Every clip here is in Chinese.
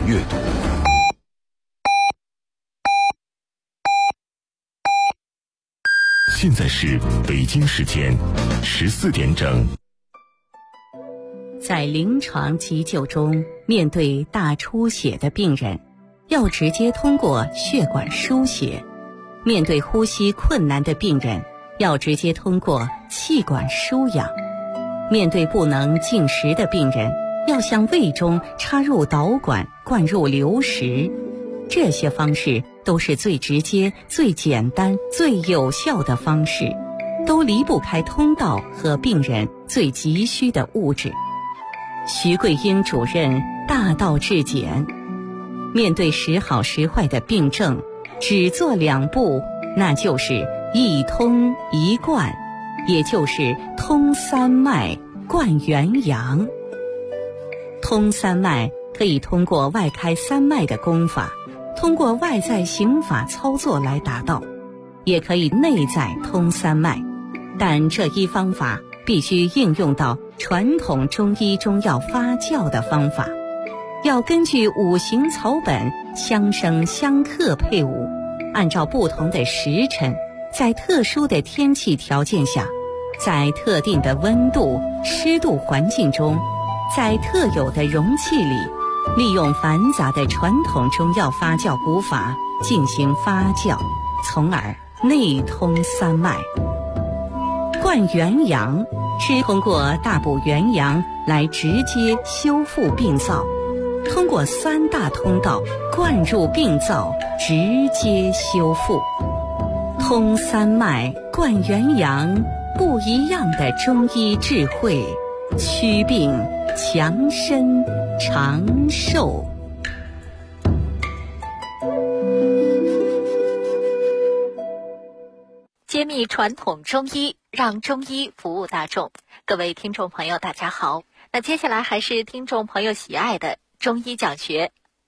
阅读。现在是北京时间14点整。 在临床急救中，面对大出血的病人，要直接通过血管输血；面对呼吸困难的病人，要直接通过气管输氧；面对不能进食的病人，要向胃中插入导管灌入流食。这些方式都是最直接、最简单、最有效的方式，都离不开通道和病人最急需的物质。徐桂英主任大道至简，面对时好时坏的病症，只做2步，那就是一通一灌，也就是通三脉灌元阳。通三脉可以通过外开三脉的功法，通过外在刑法操作来达到，也可以内在通三脉，但这一方法必须应用到传统中医中药发酵的方法，要根据五行草本相生相克配伍，按照不同的时辰，在特殊的天气条件下，在特定的温度、湿度环境中，在特有的容器里，利用繁杂的传统中药发酵古法进行发酵，从而内通三脉。灌元阳是通过大补元阳来直接修复病灶，通过3大通道灌入病灶，直接修复。通三脉灌元阳，不一样的中医智慧，祛病强身长寿。 揭秘传统中医，让中医服务大众。各位听众朋友大家好，那接下来还是听众朋友喜爱的中医讲学。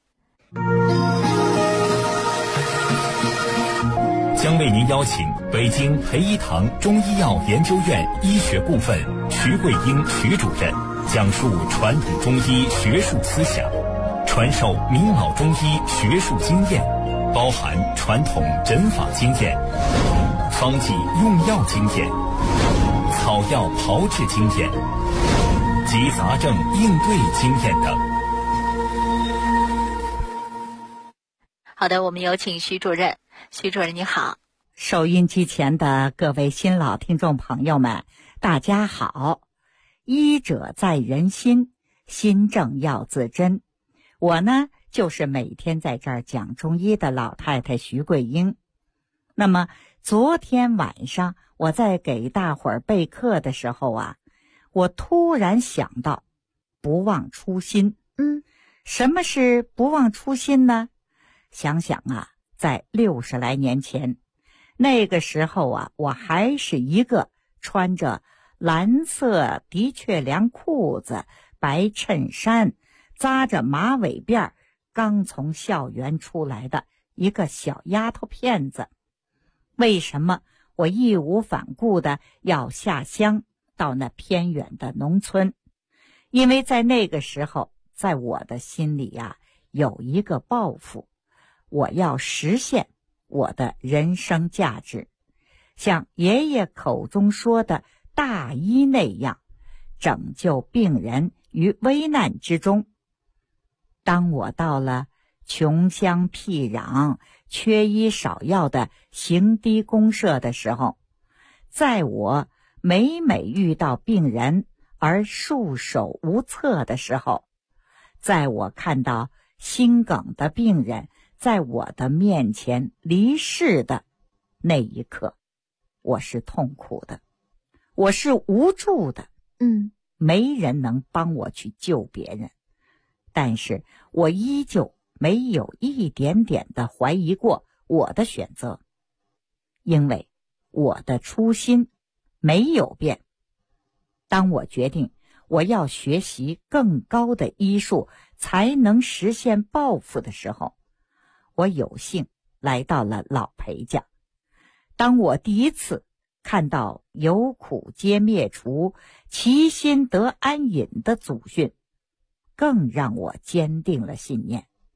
将为您邀请北京培一堂中医药研究院医学部分徐桂英徐主任讲述传统中医学术思想，传授明老中医学术经验，包含传统诊法经验、方剂用药经验、草药炮制经验及杂症应对经验等。 好的，我们有请徐主任。徐主任你好。 收音机前的各位新老听众朋友们，大家好。医者在人心，心正要自珍。我呢，就是每天在这儿讲中医的老太太徐桂英。那么昨天晚上我在给大伙儿备课的时候啊，我突然想到不忘初心。什么是不忘初心呢？想想啊，在60来年前，那个时候啊，我还是一个穿着蓝色的确良裤子、白衬衫，扎着马尾辫，刚从校园出来的一个小丫头片子。为什么我义无反顾的要下乡到那偏远的农村？因为在那个时候，在我的心里啊，有一个抱负，我要实现我的人生价值，像爷爷口中说的大医那样，拯救病人于危难之中。当我到了穷乡僻壤、缺医少药的行低公社的时候，在我每遇到病人而束手无策的时候，在我看到心梗的病人在我的面前离世的那一刻，我是痛苦的，我是无助的。没人能帮我去救别人，但是我依旧没有一点点的怀疑过我的选择，因为我的初心没有变。当我决定我要学习更高的医术才能实现抱负的时候，我有幸来到了老裴家。当我第一次看到有苦皆灭除，其心得安隐的祖训，更让我坚定了信念。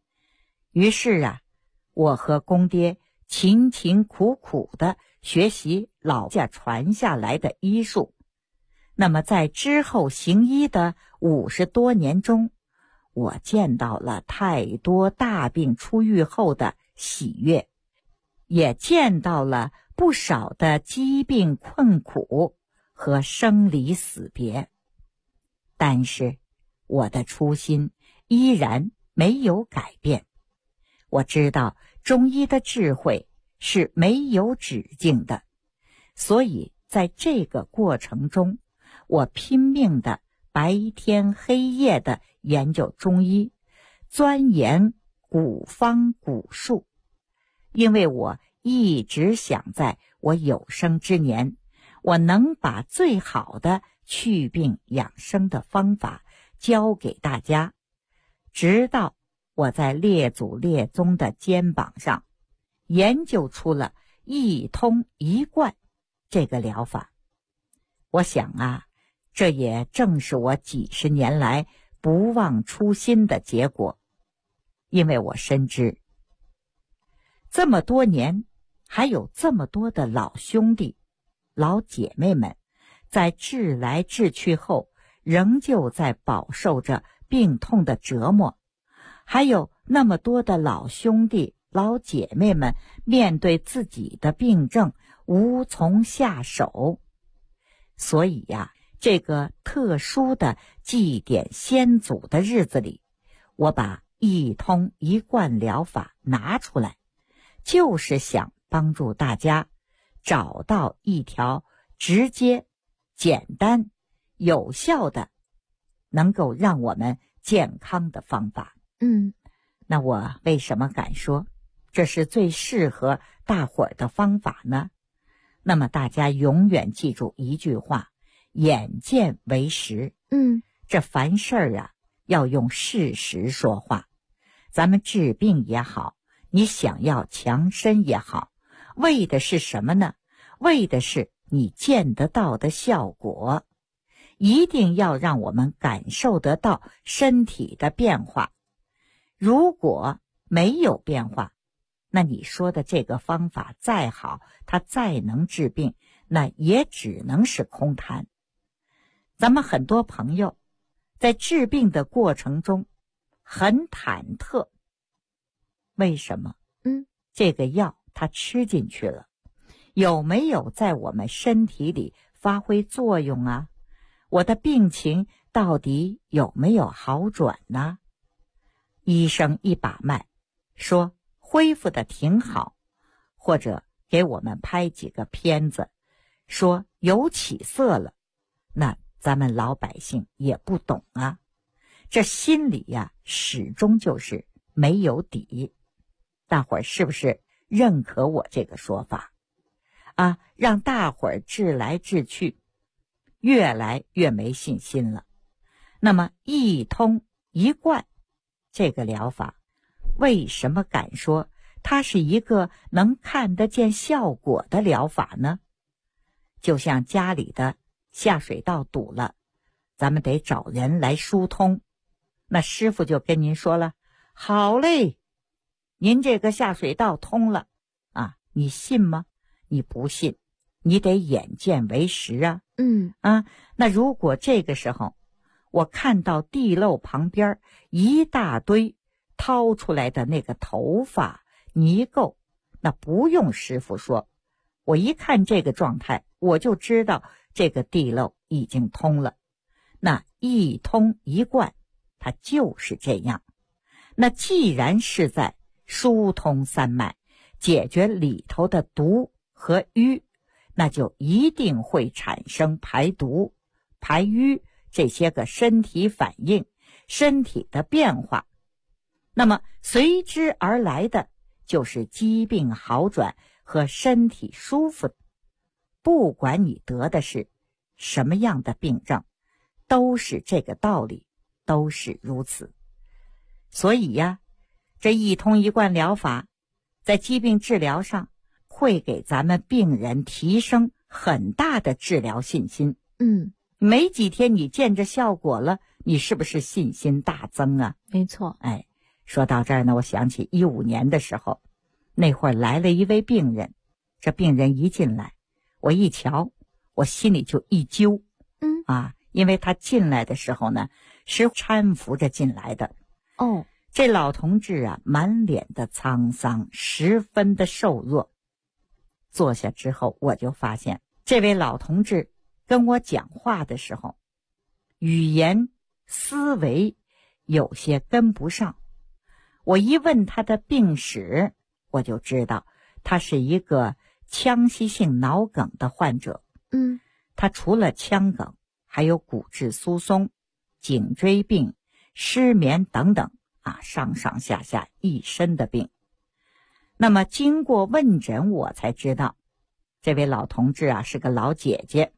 于是啊，我和公爹勤勤苦苦地学习老家传下来的医术。那么在之后行医的50多年中，我见到了太多大病初愈后的喜悦，也见到了不少的疾病困苦和生离死别。但是我的初心依然没有改变。我知道中医的智慧是没有止境的，所以在这个过程中，我拼命的白天黑夜的研究中医，钻研古方古术，因为我一直想在我有生之年，我能把最好的祛病养生的方法教给大家，直到我在列祖列宗的肩膀上研究出了一通一贯这个疗法。我想啊，这也正是我几十年来不忘初心的结果。因为我深知，这么多年还有这么多的老兄弟老姐妹们在治来治去后仍旧在饱受着病痛的折磨，还有那么多的老兄弟老姐妹们面对自己的病症无从下手。所以呀，这个特殊的祭奠先祖的日子里，我把一通一贯疗法拿出来，就是想帮助大家找到一条直接、简单、有效的能够让我们健康的方法。那我为什么敢说这是最适合大伙儿的方法呢？那么大家永远记住一句话，眼见为实。这凡事儿啊，要用事实说话。咱们治病也好，你想要强身也好，为的是什么呢？为的是你见得到的效果，一定要让我们感受得到身体的变化。如果没有变化，那你说的这个方法再好，它再能治病，那也只能是空谈。咱们很多朋友在治病的过程中很忐忑，为什么？这个药它吃进去了，有没有在我们身体里发挥作用啊？我的病情到底有没有好转呢？医生一把脉说恢复的挺好，或者给我们拍几个片子说有起色了，那咱们老百姓也不懂啊，这心里呀，始终就是没有底。大伙儿是不是认可我这个说法啊？让大伙儿治来治去越来越没信心了。那么一通一贯这个疗法，为什么敢说它是一个能看得见效果的疗法呢？就像家里的下水道堵了，咱们得找人来疏通，那师傅就跟您说了，好嘞，您这个下水道通了啊，你信吗？你不信，你得眼见为实啊。那如果这个时候我看到地漏旁边一大堆掏出来的那个头发泥垢，那不用师傅说，我一看这个状态，我就知道这个地漏已经通了。那一通一贯，它就是这样。那既然是在疏通三脉，解决里头的毒和瘀，那就一定会产生排毒、排瘀这些个身体反应、身体的变化。那么随之而来的就是疾病好转和身体舒服。不管你得的是什么样的病症，都是这个道理，都是如此。所以呀，这一通一贯疗法在疾病治疗上会给咱们病人提升很大的治疗信心。没几天你见着效果了，你是不是信心大增啊？ 没错。 说到这儿呢，我想起15年的时候，那会儿来了一位病人，这病人一进来，我一瞧，我心里就一揪，因为他进来的时候呢，是搀扶着进来的。这老同志啊，满脸的沧桑，十分的瘦弱。坐下之后，我就发现这位老同志跟我讲话的时候，语言思维有些跟不上。我一问他的病史，我就知道他是一个腔隙性脑梗的患者。他除了腔梗，还有骨质疏松、颈椎病、失眠等等上上下下一身的病。那么经过问诊，我才知道这位老同志是个老姐姐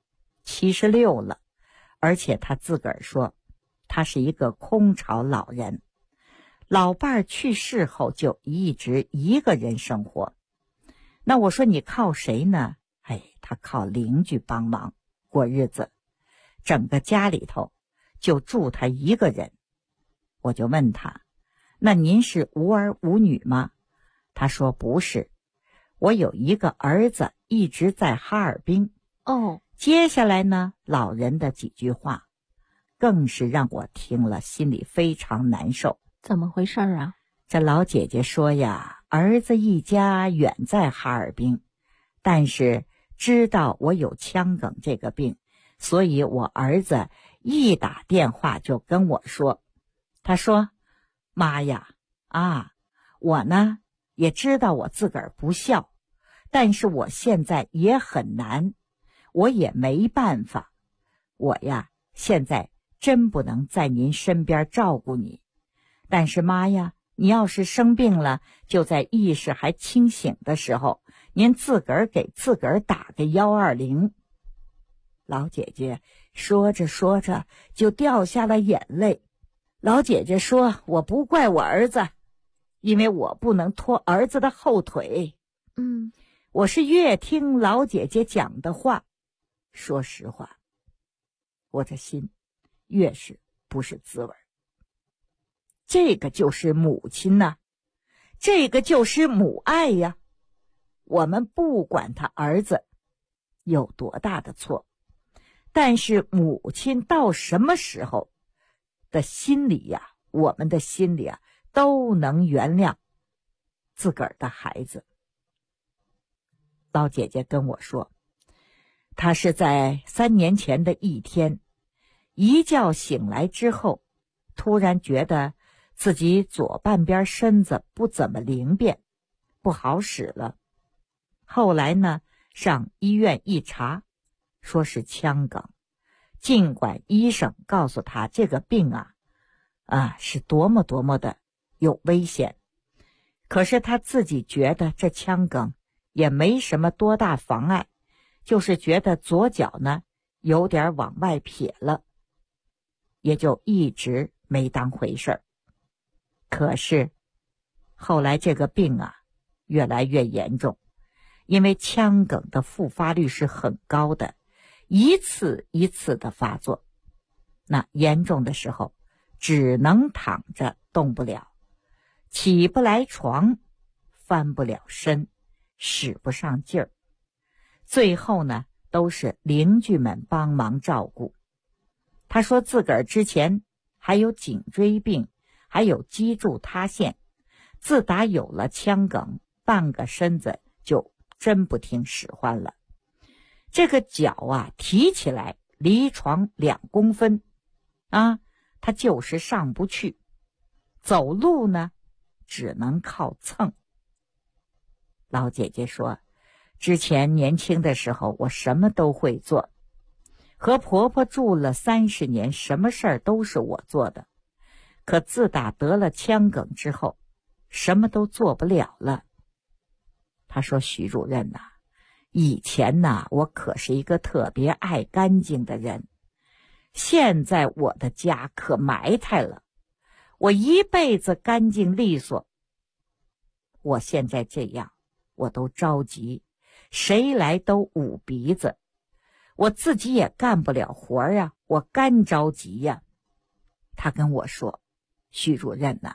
，76了，而且他自个儿说他是一个空巢老人，老伴儿去世后就一直一个人生活。那我说你靠谁呢？他靠邻居帮忙过日子，整个家里头就住他一个人。我就问他，那您是无儿无女吗？他说不是，我有一个儿子一直在哈尔滨。接下来呢，老人的几句话更是让我听了心里非常难受。 怎么回事啊？ 这老姐姐说呀，儿子一家远在哈尔滨，但是知道我有腔梗这个病，所以我儿子一打电话就跟我说，他说妈呀，我呢也知道我自个儿不孝，但是我现在也很难，我也没办法，我呀现在真不能在您身边照顾你，但是妈呀，你要是生病了，就在意识还清醒的时候，您自个儿给自个儿打个120。老姐姐说着说着就掉下了眼泪。老姐姐说，我不怪我儿子，因为我不能拖儿子的后腿。我是越听老姐姐讲的话，说实话，我这心越是不是滋味。这个就是母亲呐，这个就是母爱呀。我们不管他儿子有多大的错，但是母亲到什么时候的心里呀，我们的心里都能原谅自个儿的孩子。老姐姐跟我说，她是在3年前的一天，一觉醒来之后，突然觉得自己左半边身子不怎么灵便，不好使了。后来呢，上医院一查，说是腔梗，尽管医生告诉他这个病是多么多么的有危险，可是他自己觉得这腔梗也没什么多大妨碍，就是觉得左脚呢有点往外撇了，也就一直没当回事儿。可是后来这个病越来越严重，因为腔梗的复发率是很高的，一次一次的发作，那严重的时候只能躺着动不了，起不来床，翻不了身，使不上劲儿，最后呢都是邻居们帮忙照顾。他说自个儿之前还有颈椎病，还有脊柱塌陷，自打有了腔梗，半个身子就真不听使唤了。这个脚提起来离床2公分他就是上不去，走路呢只能靠蹭。老姐姐说，之前年轻的时候我什么都会做，和婆婆住了30年，什么事儿都是我做的，可自打得了腔梗之后，什么都做不了了。她说，徐主任以前我可是一个特别爱干净的人，现在我的家可埋汰了，我一辈子干净利索，我现在这样我都着急，谁来都捂鼻子，我自己也干不了活我干着急呀。他跟我说，徐主任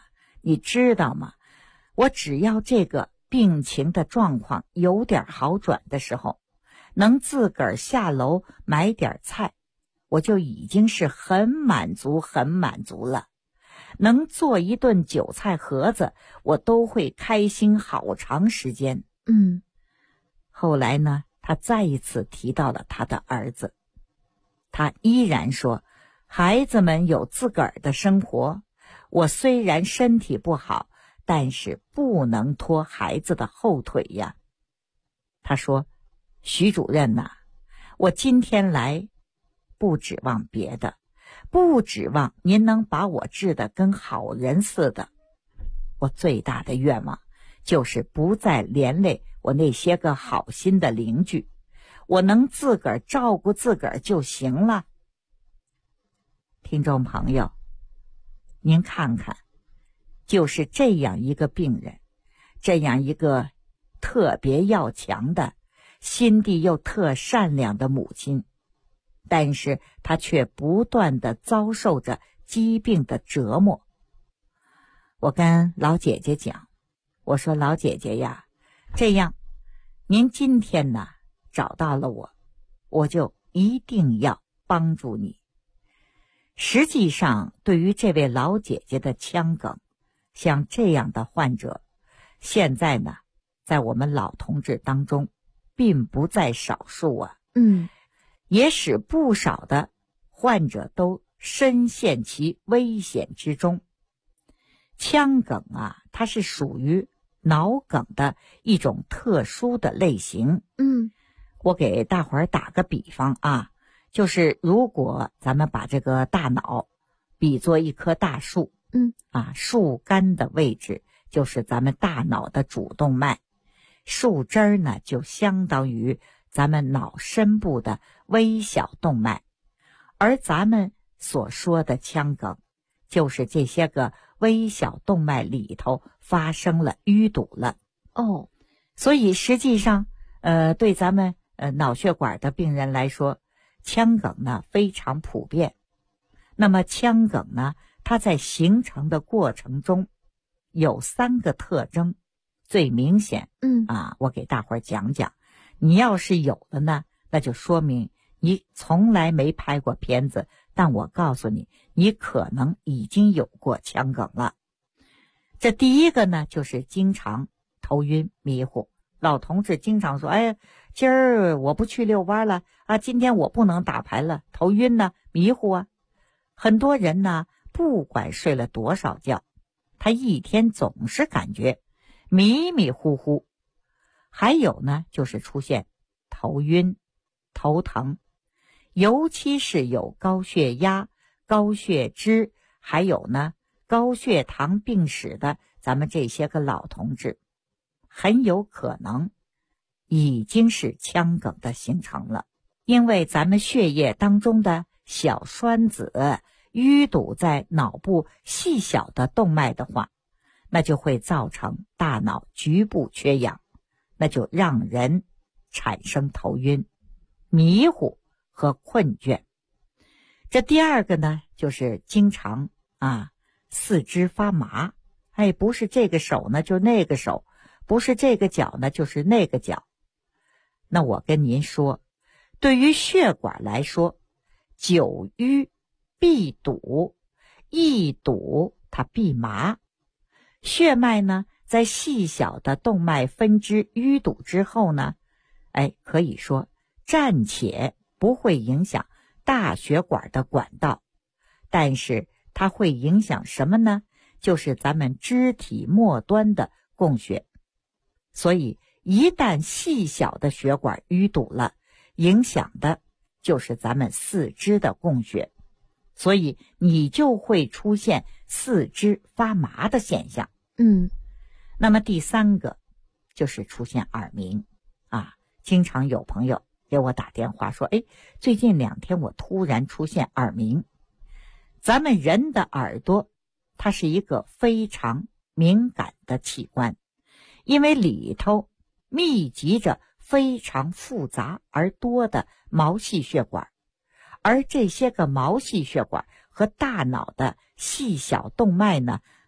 你知道吗？我只要这个病情的状况有点好转的时候，能自个儿下楼买点菜，我就已经是很满足了。能做一顿韭菜盒子，我都会开心好长时间。后来呢，他再一次提到了他的儿子，他依然说，孩子们有自个儿的生活，我虽然身体不好，但是不能拖孩子的后腿呀。他说，徐主任呐，我今天来不指望别的，不指望您能把我治得跟好人似的，我最大的愿望就是不再连累我那些个好心的邻居，我能自个儿照顾自个儿就行了。听众朋友，您看看，就是这样一个病人，这样一个特别要强的，心地又特善良的母亲，但是她却不断地遭受着疾病的折磨。我跟老姐姐讲，我说老姐姐呀，这样，您今天呢找到了我，我就一定要帮助你。实际上，对于这位老姐姐的腔梗，像这样的患者，现在呢，在我们老同志当中，并不在少数啊。也使不少的患者都深陷其危险之中。腔梗啊，它是属于脑梗的一种特殊的类型。我给大伙儿打个比方啊，就是如果咱们把这个大脑比作一棵大树，树干的位置就是咱们大脑的主动脉，树枝儿呢就相当于咱们脑深部的微小动脉，而咱们所说的腔梗，就是这些个微小动脉里头发生了淤堵了。所以实际上，对咱们脑血管的病人来说，腔梗呢非常普遍。那么腔梗呢，它在形成的过程中有3个特征，最明显。我给大伙儿讲讲。你要是有了呢，那就说明你从来没拍过片子，但我告诉你，你可能已经有过腔梗了。这第一个呢，就是经常头晕迷糊。老同志经常说，哎，今儿我不去遛弯了啊，今天我不能打牌了，头晕呢，迷糊啊。很多人呢，不管睡了多少觉，他一天总是感觉迷迷糊糊。还有呢，就是出现头晕、头疼，尤其是有高血压、高血脂，还有呢高血糖病史的咱们这些个老同志，很有可能已经是腔梗的形成了。因为咱们血液当中的小栓子淤堵在脑部细小的动脉的话，那就会造成大脑局部缺氧，那就让人产生头晕、迷糊和困倦。这第二个呢，就是经常四肢发麻，不是这个手呢就那个手，不是这个脚呢就是那个脚。那我跟您说，对于血管来说，久淤必堵，一堵它必麻。血脉呢在细小的动脉分支淤堵之后呢，可以说暂且不会影响大血管的管道，但是它会影响什么呢？就是咱们肢体末端的供血。所以一旦细小的血管淤堵了，影响的就是咱们四肢的供血，所以你就会出现四肢发麻的现象。那么第三个就是出现耳鸣经常有朋友给我打电话说，最近2天我突然出现耳鸣。咱们人的耳朵它是一个非常敏感的器官，因为里头密集着非常复杂而多的毛细血管，而这些个毛细血管和大脑的细小动脉呢，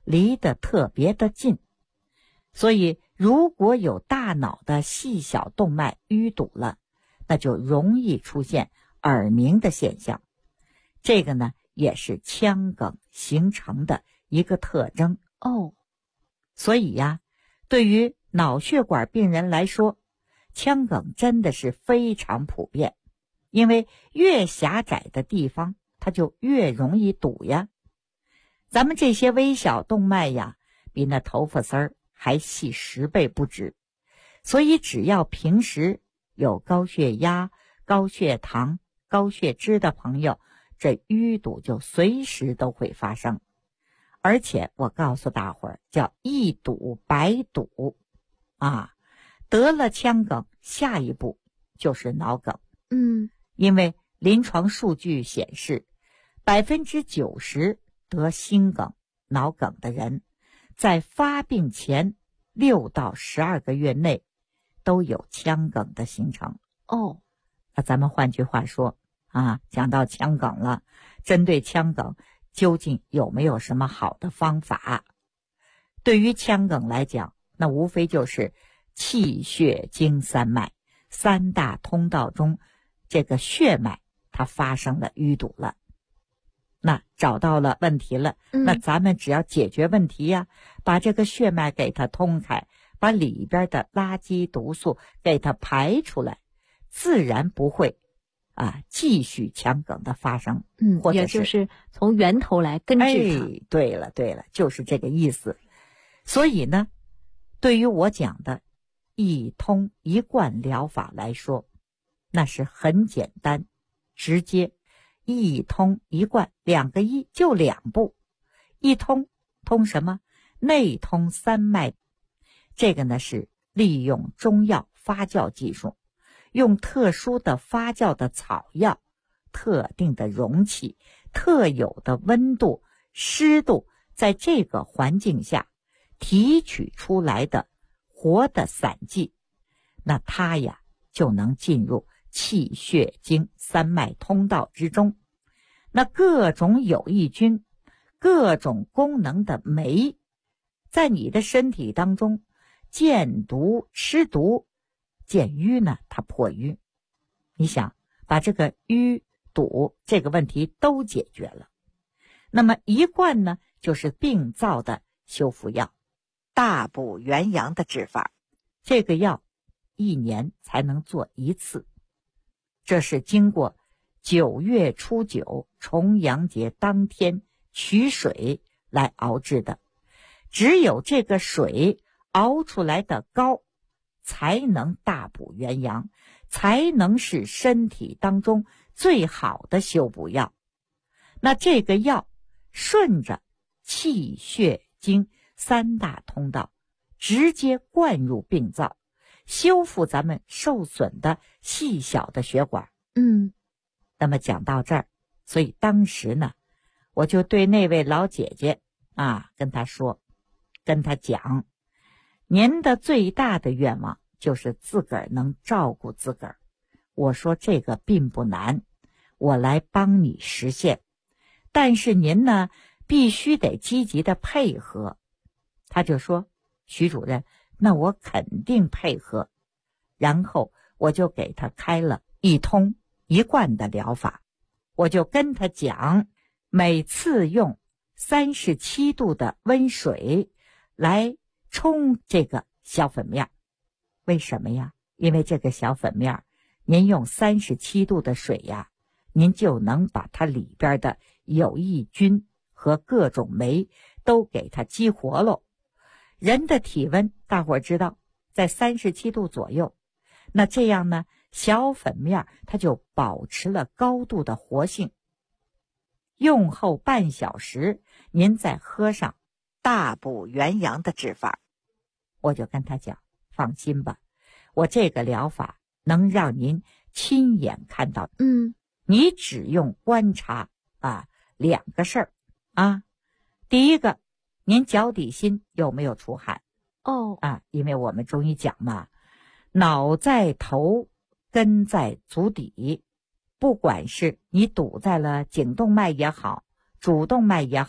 离得特别的近，所以如果有大脑的细小动脉淤堵了，那就容易出现耳鸣的现象。这个呢，也是腔梗形成的一个特征。所以呀，对于脑血管病人来说，腔梗真的是非常普遍，因为越狭窄的地方，它就越容易堵呀。咱们这些微小动脉呀，比那头发丝儿还细10倍不止，所以只要平时有高血压、高血糖、高血脂的朋友，这淤堵就随时都会发生。而且我告诉大伙儿，叫一堵百堵啊，得了腔梗，下一步就是脑梗。因为临床数据显示，90%得心梗、脑梗的人，在发病前6到12个月内都有腔梗的形成。那咱们换句话说啊，讲到腔梗了，针对腔梗究竟有没有什么好的方法？对于腔梗来讲，那无非就是气血经三脉3大通道中，这个血脉它发生了淤堵了。那找到了问题了，那咱们只要解决问题呀，把这个血脉给它通开，把里边的垃圾毒素给它排出来，自然不会继续腔梗的发生。或者也就是从源头来根治它。 对了，就是这个意思。所以呢，对于我讲的一通一贯疗法来说，那是很简单直接，一通一贯，2个一就2步。一通通什么？内通三脉。这个呢是利用中药发酵技术，用特殊的发酵的草药，特定的容器，特有的温度、湿度，在这个环境下提取出来的活的散剂，那它呀就能进入气血经三脉通道之中。那各种有益菌、各种功能的酶，在你的身体当中见毒吃毒，见瘀呢它破瘀。你想把这个瘀堵这个问题都解决了，那么一贯呢就是病灶的修复药，大补元阳的治法。这个药1年才能做1次，这是经过9月初9重阳节当天取水来熬制的。只有这个水熬出来的膏，才能大补元阳，才能是身体当中最好的修补药。那这个药顺着气血经3大通道直接灌入病灶，修复咱们受损的细小的血管。那么讲到这儿，所以当时呢，我就对那位老姐姐跟她讲，您的最大的愿望就是自个儿能照顾自个儿。我说这个并不难，我来帮你实现，但是您呢必须得积极的配合。他就说，徐主任，那我肯定配合。然后我就给他开了一通一贯的疗法，我就跟他讲，每次用37度的温水来冲这个小粉面。为什么呀？因为这个小粉面，您用37度的水呀，您就能把它里边的有益菌和各种酶都给它激活喽。人的体温大伙儿知道在37度左右，那这样呢，小粉面它就保持了高度的活性。用后半小时，您再喝上大补元阳的治法。我就跟他讲，放心吧，我这个疗法能让您亲眼看到。你只用观察2个事儿第一个，您脚底心有没有出汗？因为我们中医讲嘛，脑在头，根在足底，不管是你堵在了颈动脉也好，主动脉也好，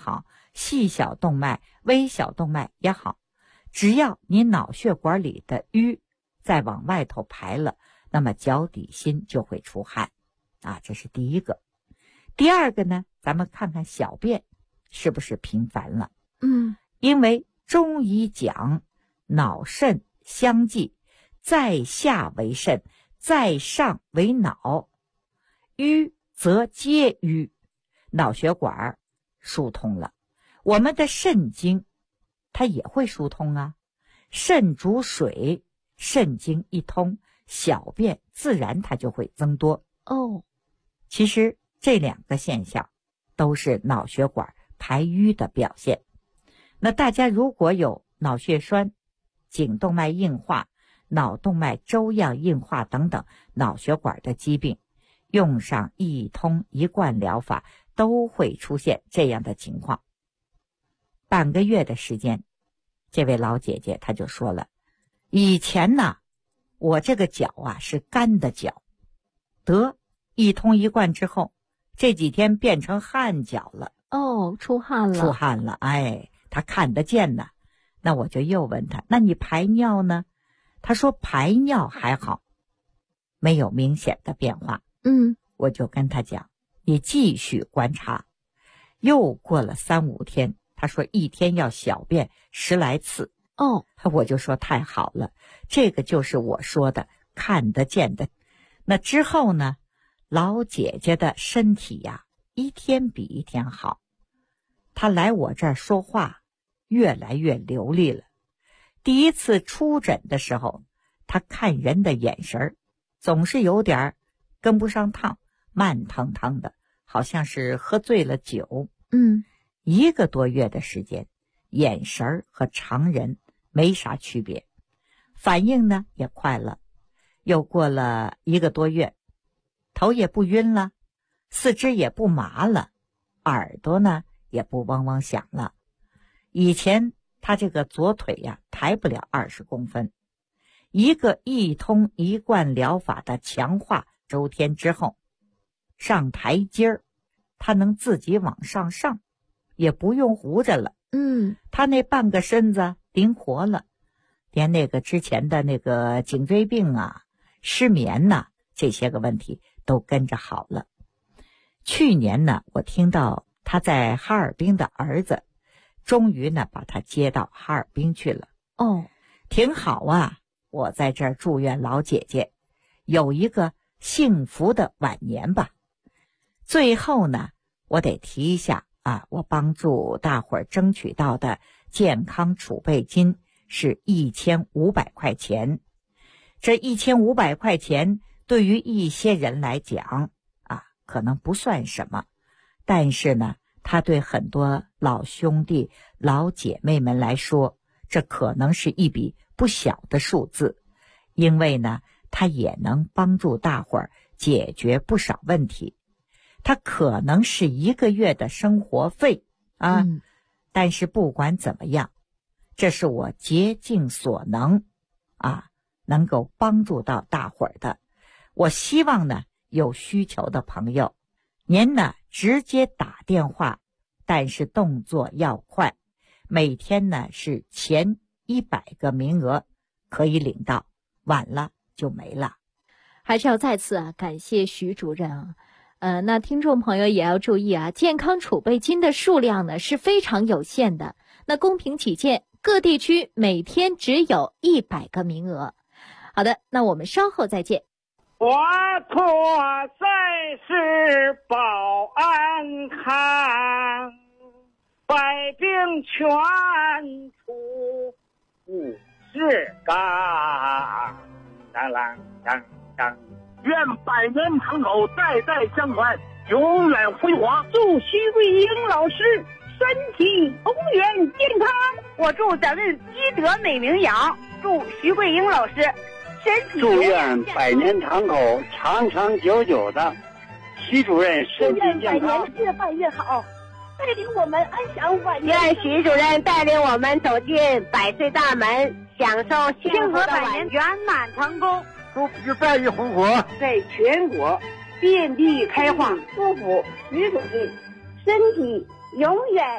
细小动脉、微小动脉也好，只要你脑血管里的瘀再往外头排了，那么脚底心就会出汗啊，这是第一个。第二个呢，咱们看看小便是不是频繁了。因为中医讲脑肾相继，在下为肾，在上为脑，瘀则皆瘀，脑血管疏通了，我们的肾经它也会疏通啊。肾主水，肾经一通，小便自然它就会增多。其实这两个现象都是脑血管排瘀的表现。那大家如果有脑血栓、颈动脉硬化、脑动脉粥样硬化等等脑血管的疾病，用上一通一贯疗法都会出现这样的情况。半个月的时间，这位老姐姐她就说了，以前呢，我这个脚是干的脚，得一通一贯之后，这几天变成汗脚了。 出汗了。 哎，她看得见呢。那我就又问她，那你排尿呢？她说排尿还好，没有明显的变化。我就跟她讲，你继续观察。又过了3、5天，她说一天要小便10来次。我就说太好了，这个就是我说的看得见的。那之后呢，老姐姐的身体一天比一天好，她来我这儿说话越来越流利了。第一次出诊的时候，她看人的眼神总是有点跟不上趟，慢腾腾的，好像是喝醉了酒。1个多月的时间，眼神和常人没啥区别，反应呢也快了。又过了1个多月，头也不晕了，四肢也不麻了，耳朵呢也不嗡嗡响了。以前他这个左腿抬不了20公分。一个一通一贯疗法的强化周天之后，上台阶他能自己往上上，也不用扶着了。他那半个身子灵活了，连那个之前的那个颈椎病失眠这些个问题都跟着好了。去年呢，我听到他在哈尔滨的儿子终于呢把他接到哈尔滨去了。挺好我在这儿祝愿老姐姐有一个幸福的晚年吧。最后呢，我得提一下我帮助大伙儿争取到的健康储备金是1500块钱。这1500块钱对于一些人来讲可能不算什么，但是呢，它对很多老兄弟老姐妹们来说，这可能是一笔不小的数字。因为呢，它也能帮助大伙儿解决不少问题。它可能是1个月的生活费但是不管怎么样，这是我竭尽所能能够帮助到大伙儿的。我希望呢，有需求的朋友，您呢直接打电话，但是动作要快。每天呢是前100个名额可以领到，晚了就没了。 还是要再次感谢徐主任那听众朋友也要注意健康储备金的数量呢是非常有限的。那公平起见，各地区每天只有100个名额。好的，那我们稍后再见。 华佗在世保安康，百病全除5事纲。当啷当当， 愿百年堂口代代相传，永远辉煌。 祝徐桂英老师身体永远健康。我祝咱们积德美名扬，祝徐桂英老师身体祝愿百年堂口长长久久的，徐主任身体健康， 越办越好，带领我们安享晚年。 愿徐主任带领我们走进100岁大门，享受幸福的晚年， 圆满成功。 祝事败于红火， 在全国遍地开花。祝福徐主任身体永远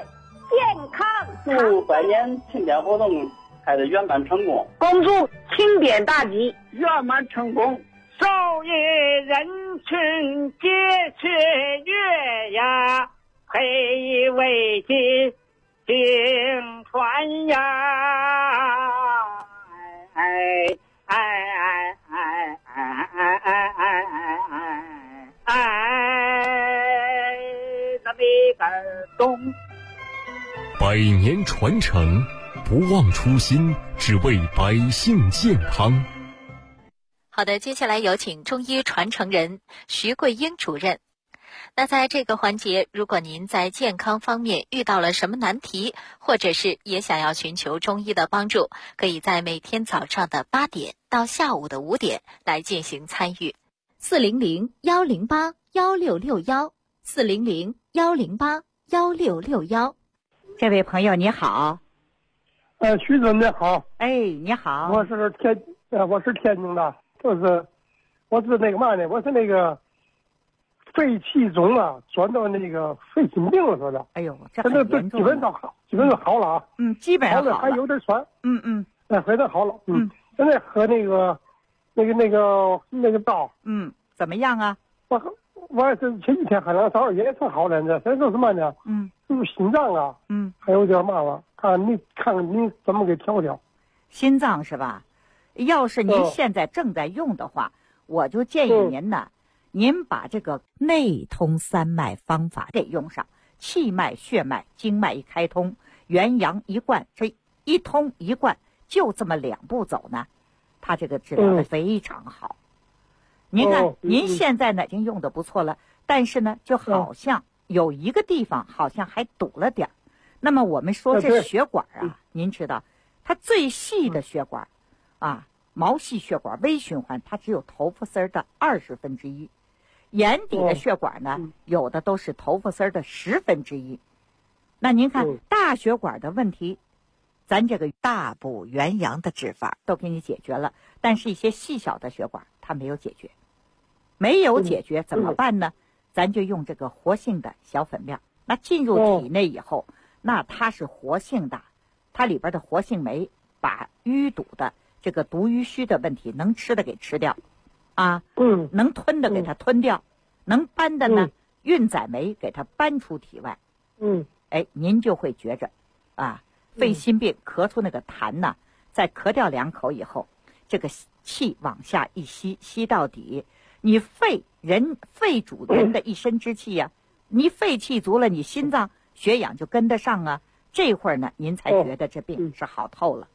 健康。 祝百年庆典活动开得圆满成功， 恭祝庆典大吉， 圆满成功。 少爷人群皆是月呀，配为金经传呀，哎哎哎哎哎哎哎哎哎，那里感动。 百年传承，不忘初心，只为百姓健康。 好的，接下来有请中医传承人徐桂英主任。那在这个环节，如果您在健康方面遇到了什么难题，或者是也想要寻求中医的帮助，可以在每天早上的8点到下午的5点来进行参与。400-108-1661，400-108-1661。 这位朋友你好。 徐总你好。 哎，你好。 我是天津的，我是那个嘛呢？我是那个肺气肿啊，转到那个肺心病了，说的。 哎呦，这很严重。 基本上好了啊。 基本上好了。 还有点喘。非常好了。现在喝那个刀。 怎么样啊？ 我是前几天喝2勺也算好了呢。现在说什么呢？就是心脏啊。还有点嘛吧？看看你怎么给调调。 心脏是吧？要是您现在正在用的话，我就建议您呢，您把这个内通3脉方法给用上，气脉、血脉、经脉一开通，元阳一贯，这一通一贯，就这么2步走呢，它这个治疗的非常好。您看，您现在呢已经用的不错了，但是呢，就好像有一个地方好像还堵了点儿。那么我们说这血管啊，您知道，它最细的血管啊，毛细血管微循环，它只有头发丝的1/20，眼底的血管呢，有的都是头发丝的1/10。那您看大血管的问题，咱这个大补元阳的治法都给你解决了，但是一些细小的血管它没有解决，怎么办呢？咱就用这个活性的小粉面，那进入体内以后，那它是活性的，它里边的活性酶把淤堵的这个毒淤虚的问题能吃的给吃掉，能吞的给它吞掉，能搬的呢，运载酶给它搬出体外，您就会觉着肺心病咳出那个痰呐，再咳掉2口以后，这个气往下一吸，吸到底，你肺主人的一身之气呀，你肺气足了，你心脏血氧就跟得上啊，这会儿呢，您才觉得这病是好透了。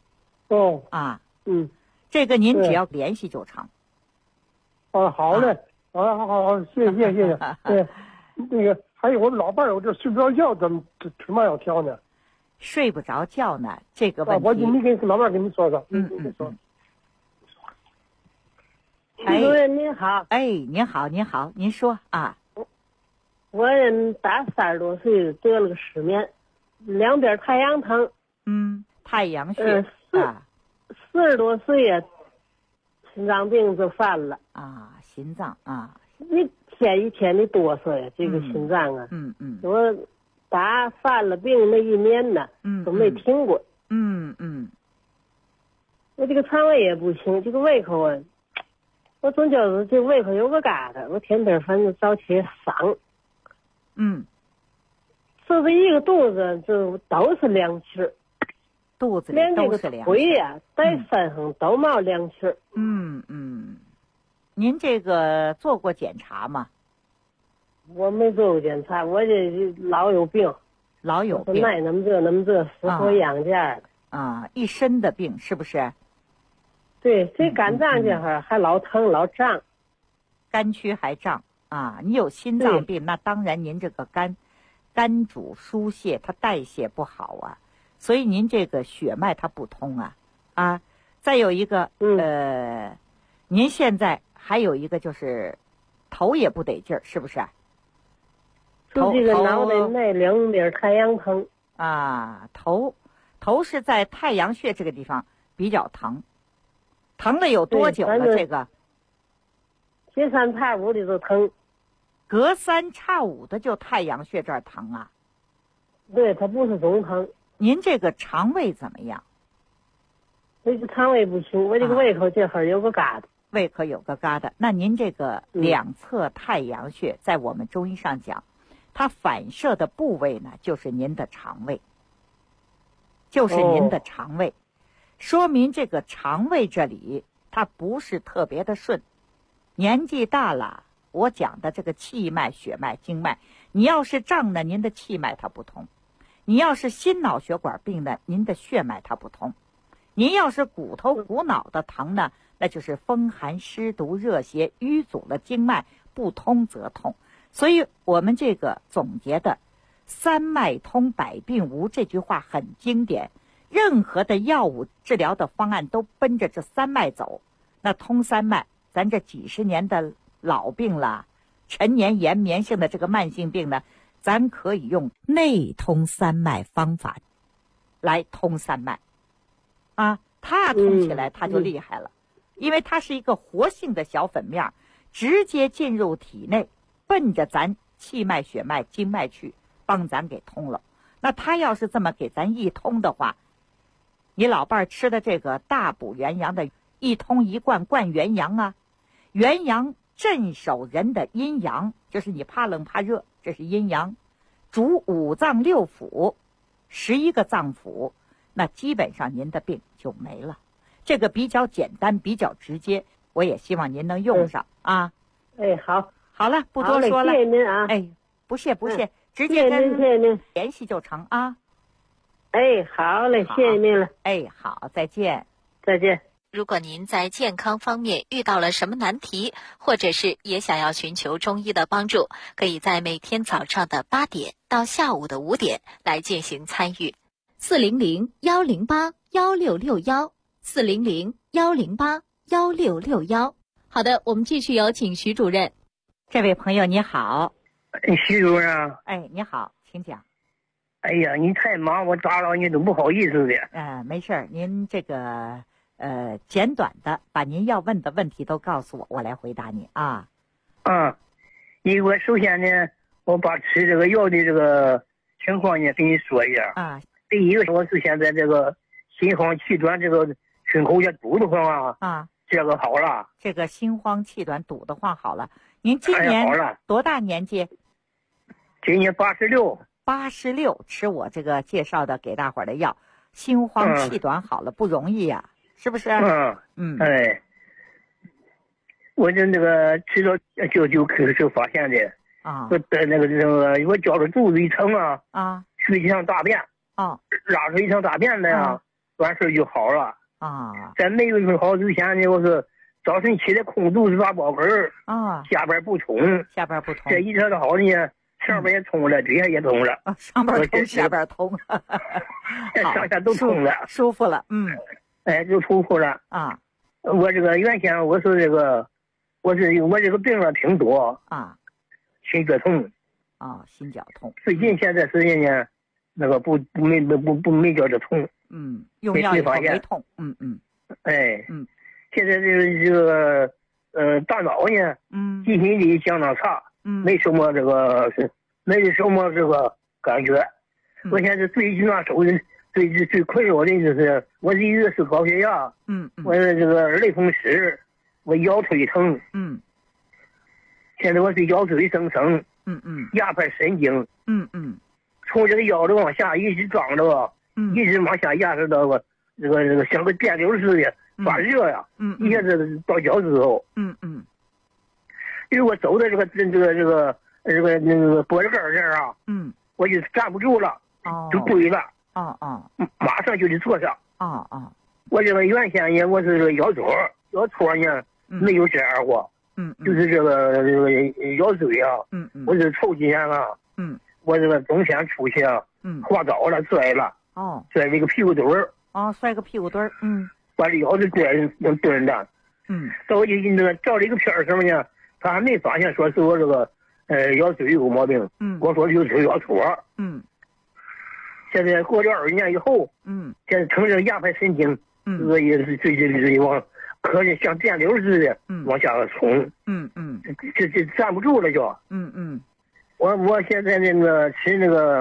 这个您只要联系就成。 好嘞，好，谢谢。对，那个还有我们老伴儿，我这睡不着觉，怎么要调呢？ 睡不着觉呢，这个问题。 你跟老伴儿跟你说说。你说。 徐主任您好。 您好，您说啊。 我人大30多岁得了个失眠，2边太阳疼。 太阳穴 40多岁呀，心脏病就犯了心脏一天一天的哆嗦呀，这个心脏啊。我打犯了病那1年呢，都没停过。我这个肠胃也不行，这个胃口啊，我总觉得这胃口有个疙瘩，我天天反正早起嗓。就这一个肚子就都是凉气儿， 肚子里都是凉气儿， 连这个腿呀带身上都冒凉气儿。 您这个做过检查吗？ 我没做过检查，我这老有病，耐那么这，死活养家的一身的病是不是？ 对，这肝脏这会儿还老疼老胀， 肝区还胀你有心脏病，那当然您这个肝主疏泄，它代谢不好所以您这个血脉它不通再有一个您现在还有一个就是头也不得劲儿，是不是？ 就这个脑袋那2边太阳疼头是在太阳穴这个地方比较疼了有多久了？这个隔3差5的就疼， 隔3差5的就太阳穴这儿疼对，它不是中疼。 您这个肠胃怎么样？ 这个肠胃不行，我这个胃口这会儿有个疙瘩。 胃口有个疙瘩，那您这个两侧太阳穴，在我们中医上讲，它反射的部位呢，就是您的肠胃，说明这个肠胃这里它不是特别的顺。年纪大了，我讲的这个气脉、血脉、经脉，你要是胀呢，您的气脉它不通；你要是心脑血管病呢，您的血脉它不通；您要是骨头骨脑的疼呢，那就是风寒湿毒热邪淤阻了经脉，不通则痛。所以我们这个总结的三脉通百病无这句话很经典，任何的药物治疗的方案都奔着这三脉走。那通三脉，咱这几十年的老病了，陈年延绵性的这个慢性病呢，咱可以用内通三脉方法来通三脉啊，它通起来它就厉害了。因为它是一个活性的小粉面，直接进入体内，奔着咱气脉、血脉、经脉去，帮咱给通了。那它要是这么给咱一通的话，你老伴儿吃的这个大补元阳的一通一贯贯元阳啊，元阳镇守人的阴阳，就是你怕冷怕热，这是阴阳，主五脏六腑，11个脏腑，那基本上您的病就没了。这个比较简单，比较直接，我也希望您能用上啊。 哎， 好了，不多说了。 谢谢您啊。 哎，不谢，直接跟您联系就成啊。 哎，好嘞，谢谢您了。 哎，好，再见。 再见。 如果您在健康方面遇到了什么难题，或者是也想要寻求中医的帮助，可以在每天早上的8点到下午的5点来进行参与。400-108-1661，400-108-1661。好的，我们继续有请徐主任。 这位朋友你好。 徐主任。 哎，你好，请讲。 哎呀，你太忙，我打扰你都不好意思的。没事儿，您这个简短的把您要问的问题都告诉我，我来回答你啊。 因为我首先呢，我把吃这个药的这个情况呢跟你说一下啊。 第一个，我是现在这个心慌气短，这个胸口也堵得慌啊， 这个好了。 这个心慌气短堵得慌好了。您今年多大年纪？ 今年86。 86，吃我这个介绍的给大伙儿的药，心慌气短好了，不容易呀，是不是？ 哎，我就那个吃了就开始发现的啊， 我的那个我觉着肚子一疼去一趟大便拉出一趟大便来完事就好了在没有好之前呢，我是早晨起来空肚子拉饱嗝下边不通，这一天的好呢。上边也通了，底下也通了上边通，下边通， 上下都通了， 舒服了， 哎，就舒服了我这个原先我是这个，我这个病挺多心绞痛心绞痛。 最近现在时间呢，那个没觉着痛， 用药以后没痛， 现在这个大脑呢，记忆力相当差。没什么这个感觉。我现在最拿手的最困扰的就是我一个是高血压，我这个类风湿，我腰腿疼，现在我是腰椎生成，压迫神经，从这个腰子往下一直长着，一直往下压着到这个像个电流似的发热呀，一下子到脚趾头，因为我走的这个脖子根这儿我就站不住了，就跪了，马上就得坐上，我这个原先呢，我是这个腰托呢没有这样过，就是这个腰椎我是头几年了，我这个冬天出去滑倒了，摔了，摔了一个屁股墩儿， 摔个屁股墩儿， 把这腰子蹲的，到就那个照了一个片儿什么呢？他还没发现说是我这个腰椎有毛病，我说就是腰托，现在过了2年以后，现在成了压迫神经，这个也是最往可是像电流似的往下冲，这站不住了就，我现在那个吃那个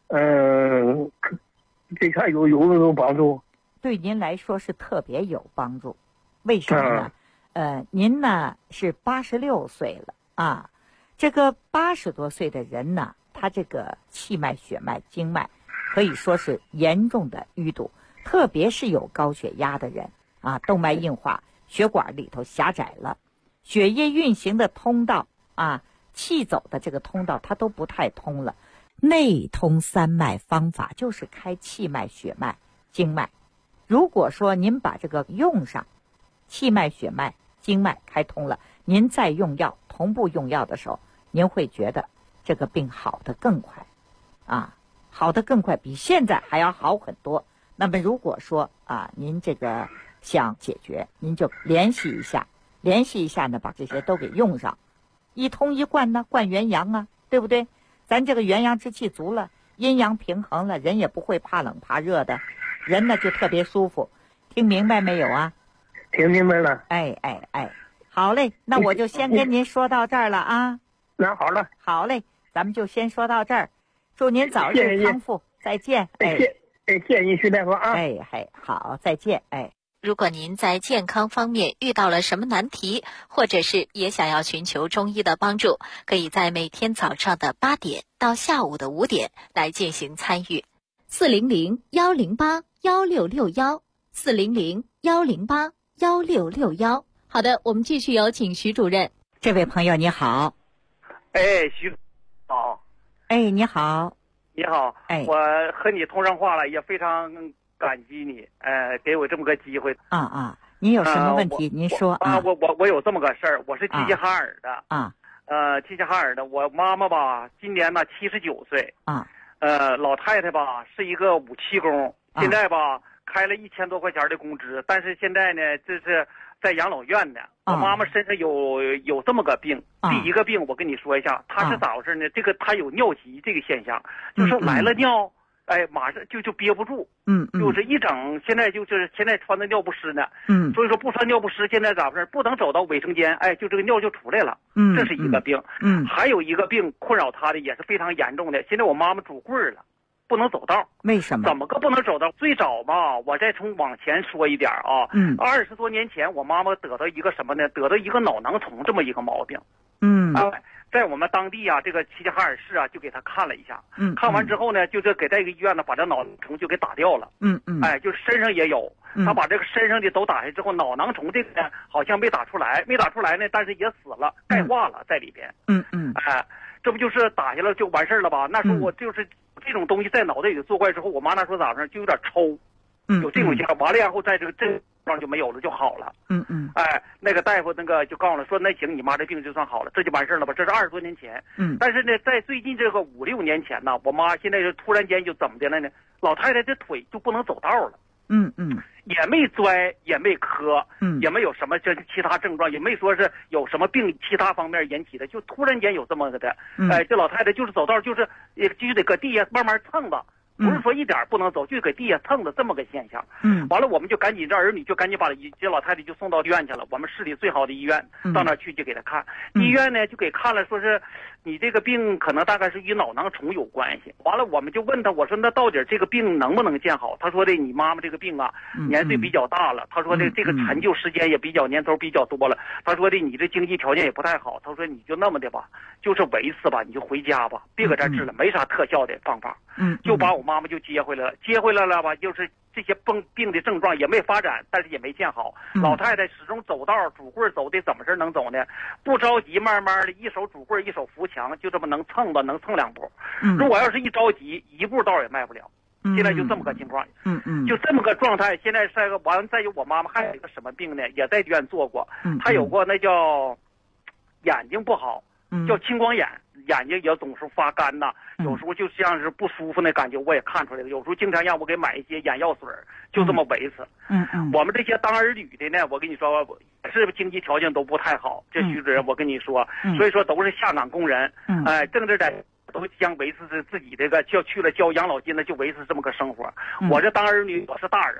对他有帮助。 对您来说是特别有帮助，为什么呢？您呢是86岁了啊，这个80多岁的人呢，他这个气脉、血脉、经脉可以说是严重的淤堵，特别是有高血压的人啊，动脉硬化，血管里头狭窄了，血液运行的通道啊，气走的这个通道它都不太通了。内通三脉方法就是开气脉、血脉、经脉。如果说您把这个用上，气脉、血脉、经脉开通了，您再用药，同步用药的时候，您会觉得这个病好得更快，啊，好得更快，比现在还要好很多。那么如果说啊，您这个想解决，您就联系一下呢，把这些都给用上，一通一贯呢，贯元阳啊，对不对？咱这个元阳之气足了，阴阳平衡了，人也不会怕冷怕热的，人呢就特别舒服。听明白没有啊？ 听明白了。 哎，好嘞，那我就先跟您说到这儿了啊。 那好了。 好嘞，咱们就先说到这儿，祝您早日康复，再见。 谢谢您，徐大夫啊。 好，再见。 如果您在健康方面遇到了什么难题，或者是也想要寻求中医的帮助，可以在每天早上的8点到下午的5点来进行参与。400-108-1661，400-108-1661。好的，我们继续有请徐主任。 这位朋友你好。 徐好。 你好。 你好。我和你通上话了，也非常感激你，给我这么个机会。 您有什么问题？您说啊。 我有这么个事儿，我是齐齐哈尔的齐齐哈尔的。我妈妈吧，今年呢79岁老太太吧是一个武器工，现在吧开了1000多块钱的工资，但是现在呢这是在养老院呢。我妈妈身上有这么个病，第一个病我跟你说一下，她是咋回事呢？这个她有尿急这个现象，就是来了尿。马上就憋不住，就是一整，现在穿的尿不湿呢，所以说不穿尿不湿，现在咋回事？不等走到卫生间，就这个尿就出来了，这是一个病，还有一个病困扰他的也是非常严重的，现在我妈妈拄棍儿了，不能走道。 为什么？ 怎么个不能走道？最早吧，我再从往前说一点啊，20多年前我妈妈得到一个什么呢？得到一个脑囊虫这么一个毛病，在我们当地啊，这个齐齐哈尔市啊，就给他看了一下，看完之后呢，就这给这个医院呢，把这脑囊虫就给打掉了，就身上也有，他把这个身上的都打下之后，脑囊虫这个呢，好像没打出来呢，但是也死了，钙化了在里边，这不就是打下来就完事儿了吧？那时候我就是这种东西在脑袋里作怪之后，我妈那时候咋回事？就有点抽，有这种情况，完了然后在这个症状就没有了，就好了。那个大夫那个就告诉了，说那行，你妈这病就算好了，这就完事儿了吧？这是20多年前。但是呢，在最近这个5、6年前呢，我妈现在就突然间就怎么的了呢？老太太这腿就不能走道了。也没摔，也没磕，也没有什么这其他症状，也没说是有什么病其他方面引起的，就突然间有这么个的。这老太太就是走道就是就得搁地下慢慢蹭吧。不是说一点不能走，就给地下蹭的这么个现象。完了我们就赶紧这儿女就赶紧把这老太太就送到医院去了，我们市里最好的医院，到那儿去就给她看。医院呢就给看了，说是你这个病可能大概是与脑囊虫有关系。完了我们就问他，我说那到底这个病能不能见好？他说的你妈妈这个病啊年岁比较大了，他说的这个陈旧时间也比较年头比较多了，他说的你这经济条件也不太好，他说你就那么的吧，就是维持吧，你就回家吧，别搁这治了，没啥特效的方法。就把我妈妈就接回来了，接回来了吧，就是这些病的症状也没发展，但是也没见好。老太太始终走道拄棍走的怎么事能走呢？不着急，慢慢的一手拄棍一手扶墙，就这么能蹭吧，能蹭2步。如果要是一着急，1步道也迈不了。现在就这么个情况，就这么个状态。现在完再有我妈妈还有一个什么病呢？也在医院做过，她有过那叫眼睛不好，叫青光眼。眼睛也总是发干呐，有时候就像是不舒服那感觉，我也看出来了。有时候经常让我给买一些眼药水，就这么维持。我们这些当儿女的呢，我跟你说，是经济条件都不太好。这徐主任，我跟你说，所以说都是下岗工人，挣着点都想维持自己这个去了交养老金了，就维持这么个生活。我这当儿女，我是大儿子，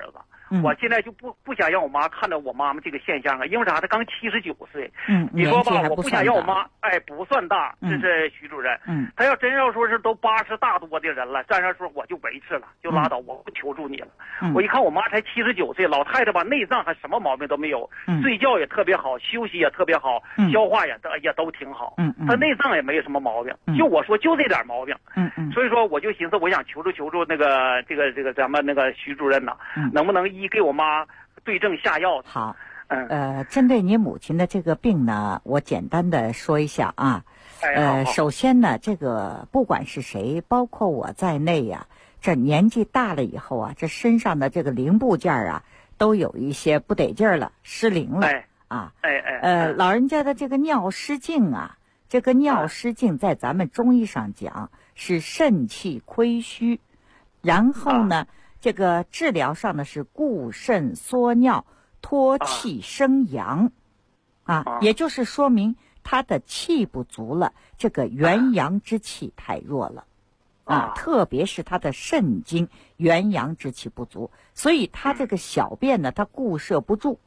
我现在就不想让我妈看到我妈妈这个现象啊，因为啥？她刚79岁。你说吧，我不想让我妈，不算大，这是徐主任。她要真要说是都80大多的人了，这样说我就维持了，就拉倒，我不求助你了。我一看我妈才79岁，老太太吧，内脏还什么毛病都没有，睡觉也特别好，休息也特别好，消化也都挺好。她内脏也没有什么毛病，就我说就这点毛病。所以说我就寻思，我想求助这个咱们那个徐主任呐，能不能给我妈对症下药？ 好，针对你母亲的这个病呢，我简单的说一下啊。首先呢，这个不管是谁，包括我在内呀，这年纪大了以后啊，这身上的这个零部件啊，都有一些不得劲儿了，失灵了啊。老人家的这个尿失禁啊，这个尿失禁在咱们中医上讲是肾气亏虚。然后呢，这个治疗上呢是固肾缩尿、脱气生阳，也就是说明他的气不足了，这个元阳之气太弱了，特别是他的肾经元阳之气不足，所以他这个小便呢，他固摄不住，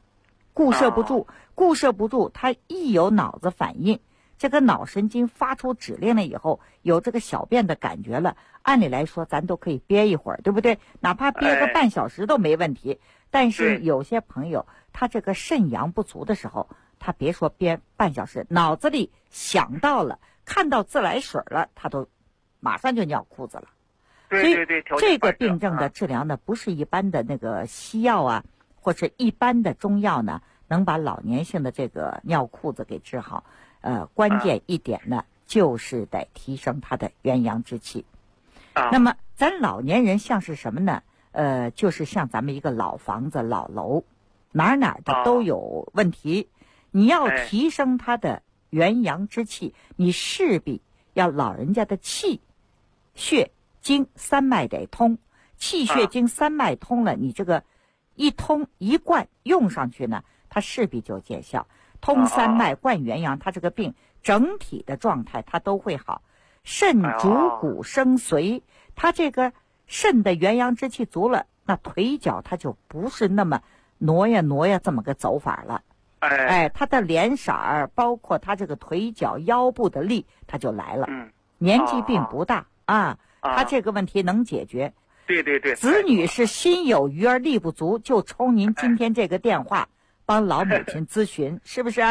他一有脑子反应。这个脑神经发出指令了以后，有这个小便的感觉了，按理来说咱都可以憋一会儿，对不对？哪怕憋个半小时都没问题。但是有些朋友他这个肾阳不足的时候，他别说憋半小时，脑子里想到了，看到自来水了，他都马上就尿裤子了。所以这个病症的治疗呢，不是一般的那个西药啊，或者一般的中药呢，能把老年性的这个尿裤子给治好。关键一点呢，就是得提升他的元阳之气。那么咱老年人像是什么呢？就是像咱们一个老房子、老楼，哪的都有问题。你要提升他的元阳之气，你势必要老人家的气、血、经三脉得通。气血经三脉通了，你这个一通一贯用上去呢，它势必就见效。通三脉贯元阳，他这个病整体的状态他都会好。肾主骨生髓，他这个肾的元阳之气足了，那腿脚他就不是那么挪呀这么个走法了。他的脸色儿，包括他这个腿脚腰部的力，他就来了。年纪并不大他这个问题能解决。 对。 子女是心有余而力不足，就抽您今天这个电话。帮老母亲咨询是不是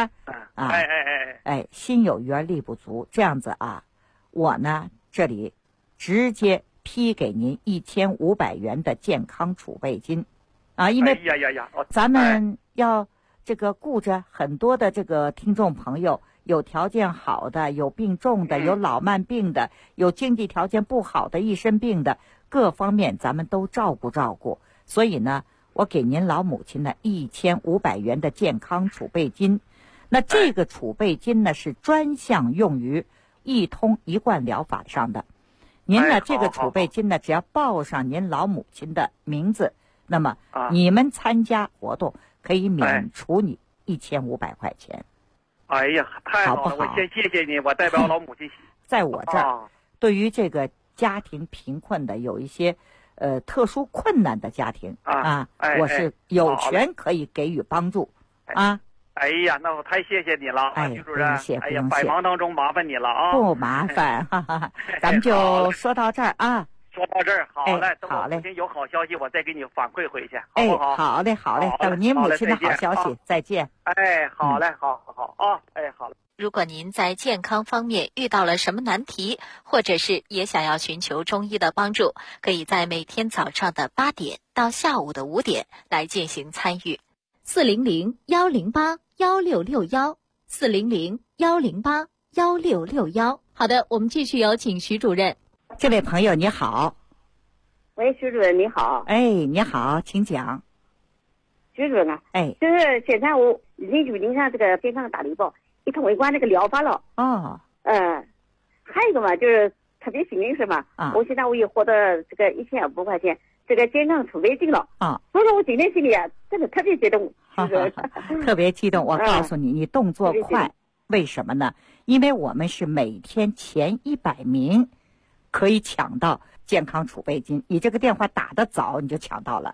心有余而力不足，这样子我呢这里直接批给您1500元的健康储备金因为咱们要这个顾着很多的这个听众朋友，有条件好的，有病重的，有老慢病的，有经济条件不好的，一身病的，各方面咱们都照顾。所以呢，我给您老母亲呢1500元的健康储备金。那这个储备金呢是专项用于一通一贯疗法上的。您呢这个储备金呢，只要报上您老母亲的名字，那么你们参加活动可以免除你1500块钱。 哎呀，太好了！ 好不好？ 我先谢谢你，我代表老母亲。 在我这儿，对于这个家庭贫困的有一些特殊困难的家庭我是有权可以给予帮助哎呀，那我太谢谢你了，徐主任。 不用谢， 百忙当中麻烦你了不麻烦，咱们就说到这儿说到这儿，好嘞，等我母亲有好消息，我再给你反馈回去，好不好？ 好嘞，等您母亲的好消息，再见。 好嘞，好好了。 如果您在健康方面遇到了什么难题，或者是也想要寻求中医的帮助，可以在每天早上的8点到下午的5点来进行参与。400-108-1661，400-108-1661。好的，我们继续有请徐主任。 这位朋友你好。 喂，徐主任你好。 你好，请讲。 徐主任就是现在我邻居上这个健康大礼包一通围观那个疗法了。还有一个嘛，就是特别幸运是嘛，我现在我也获得这个1500块钱这个健康储备金了所以说我今天心里真的特别激动。 特别激动。我告诉你，你动作快，为什么呢？因为我们是每天前100名可以抢到健康储备金，你这个电话打得早你就抢到了。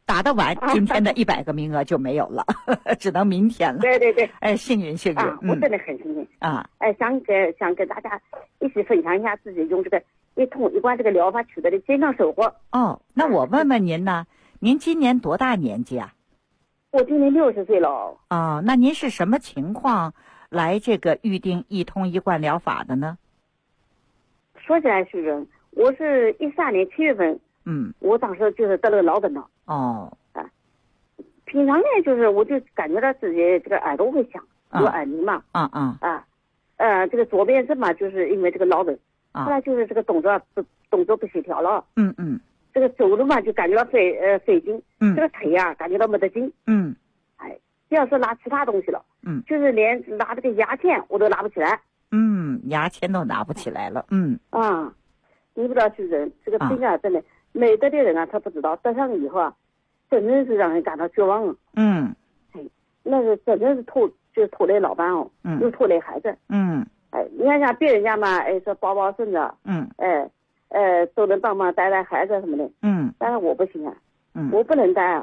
打得晚，今天的100个名额就没有了，只能明天了。 对对对， 哎，幸运幸运， 我真的很幸运啊！ 哎，想跟大家一起分享一下自己用这个一通一贯这个疗法取得的健康收获。 哦，那我问问您呢？您今年多大年纪啊？ 我今年60岁了。 哦，那您是什么情况来这个预定一通一贯疗法的呢？ 说起来，徐主任，我是13年7月份。我当时就是得了个脑梗了。 哦， 平常呢，就是我就感觉到自己这个耳朵会响，有耳鸣嘛。这个左边是嘛，就是因为这个脑梗。后来就是这个动作不协调了。这个走路嘛，就感觉到费劲。这个腿啊，感觉到没得劲。不要说拿其他东西了。就是连拿这个牙签我都拿不起来。 牙签都拿不起来了。 你不知道徐主任，这个病啊，真的。没得的人啊，他不知道，得上以后啊，真的是让人感到绝望了。那是真的是拖累老伴哦，又拖累孩子。你看像别人家嘛，说抱抱孙子，都能帮忙带孩子什么的。但是我不行啊，我不能带啊。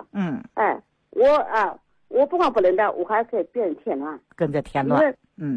我不光不能带，我还给别人添乱， 跟着添乱。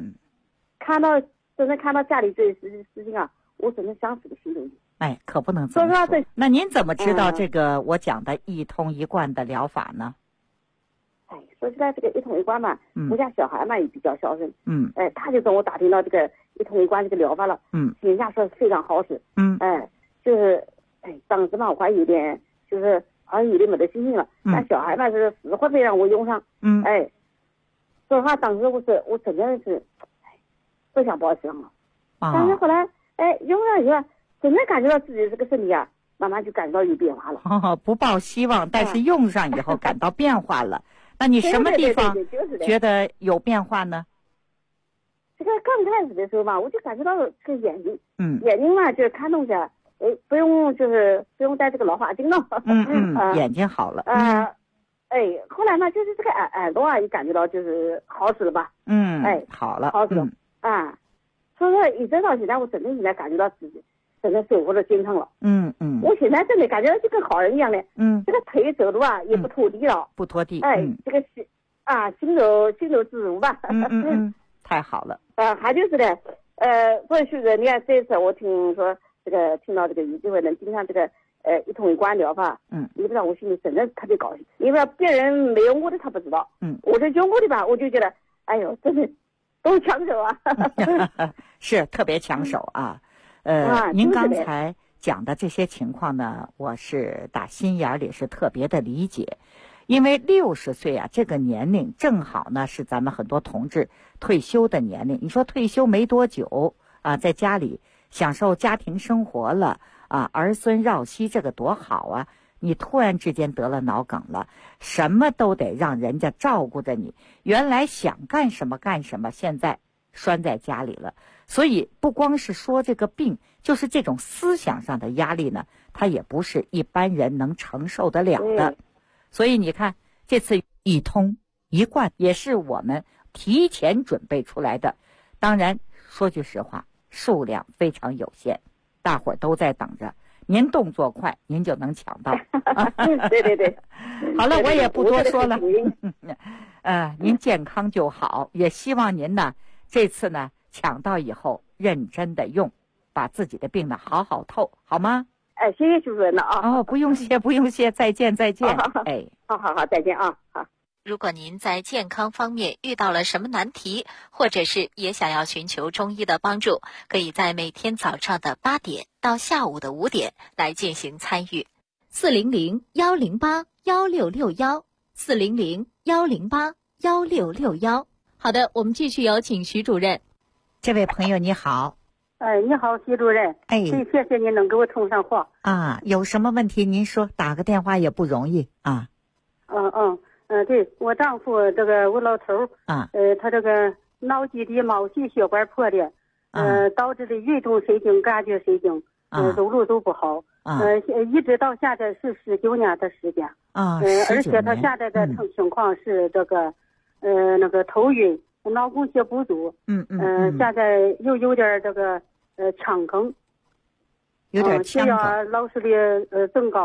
真的看到家里这事情啊，我真的想死个心都有。 哎，可不能这么说。那您怎么知道这个我讲的一通一贯的疗法呢？ 说起来这个一通一贯嘛，我家小孩嘛也比较孝顺。他就跟我打听到这个一通一贯这个疗法了。人家说非常好使。就是当时嘛我还有点就是好像有点没得信心了。但小孩嘛是死活非让我用上。说实话，当时我真的是不想抱希望了。但是后来用上以后。真的感觉到自己这个身体啊，慢慢就感觉到有变化了。 不抱希望，但是用上以后感到变化了。那你什么地方觉得有变化呢？ 这个刚开始的时候嘛，我就感觉到这个眼睛，眼睛嘛就是看东西啊，不用戴这个老花镜了。 眼睛好了。 后来呢，就是这个耳朵啊，也感觉到就是好使了吧。 好了， 好使了。所以说一直到现在，我真的现在感觉到自己。真的生活的健康了。我现在真的感觉就跟好人一样的。这个腿走路啊也不拖地了。 不拖地。 这个行走自如吧。 太好了。 还就是的，所以徐主任，你看这一次我听说听到这个有机会能经常这个一通一贯疗法。你不知道我心里真的特别高兴，因为别人没有我的他不知道。我这有我的吧，我就觉得哎呦，真的都抢手啊。 是特别抢手啊。您刚才讲的这些情况呢，我是打心眼里是特别的理解，因为60岁啊这个年龄正好呢是咱们很多同志退休的年龄。你说退休没多久啊，在家里享受家庭生活了啊，儿孙绕膝，这个多好啊！你突然之间得了脑梗了，什么都得让人家照顾着你，原来想干什么干什么，现在拴在家里了。所以不光是说这个病，就是这种思想上的压力呢，它也不是一般人能承受得了的。所以你看，这次一通一贯也是我们提前准备出来的。当然说句实话，数量非常有限，大伙儿都在等着。您动作快，您就能抢到。 对。 好了，我也不多说了。您健康就好，也希望您呢这次呢抢到以后认真的用，把自己的病呢好好透，好吗？ 谢谢主任了啊。 不用谢，再见。 好，再见啊。好。 如果您在健康方面遇到了什么难题，或者是也想要寻求中医的帮助，可以在每天早上的8点到下午的5点来进行参与。400-108-1661，400-108-1661。好的，我们继续有请徐主任。 这位朋友你好。 你好，徐主任。谢谢您能给我通上话。 有什么问题您说，打个电话也不容易啊。 对，我丈夫我老头他这个脑基底毛细血管破裂，导致的运动神经、感觉神经，走路都不好。一直到现在是19年的时间。而且他现在的情况是头晕、脑供血不足。现在又有点腔梗， 有点腔梗， 血压老是的增高。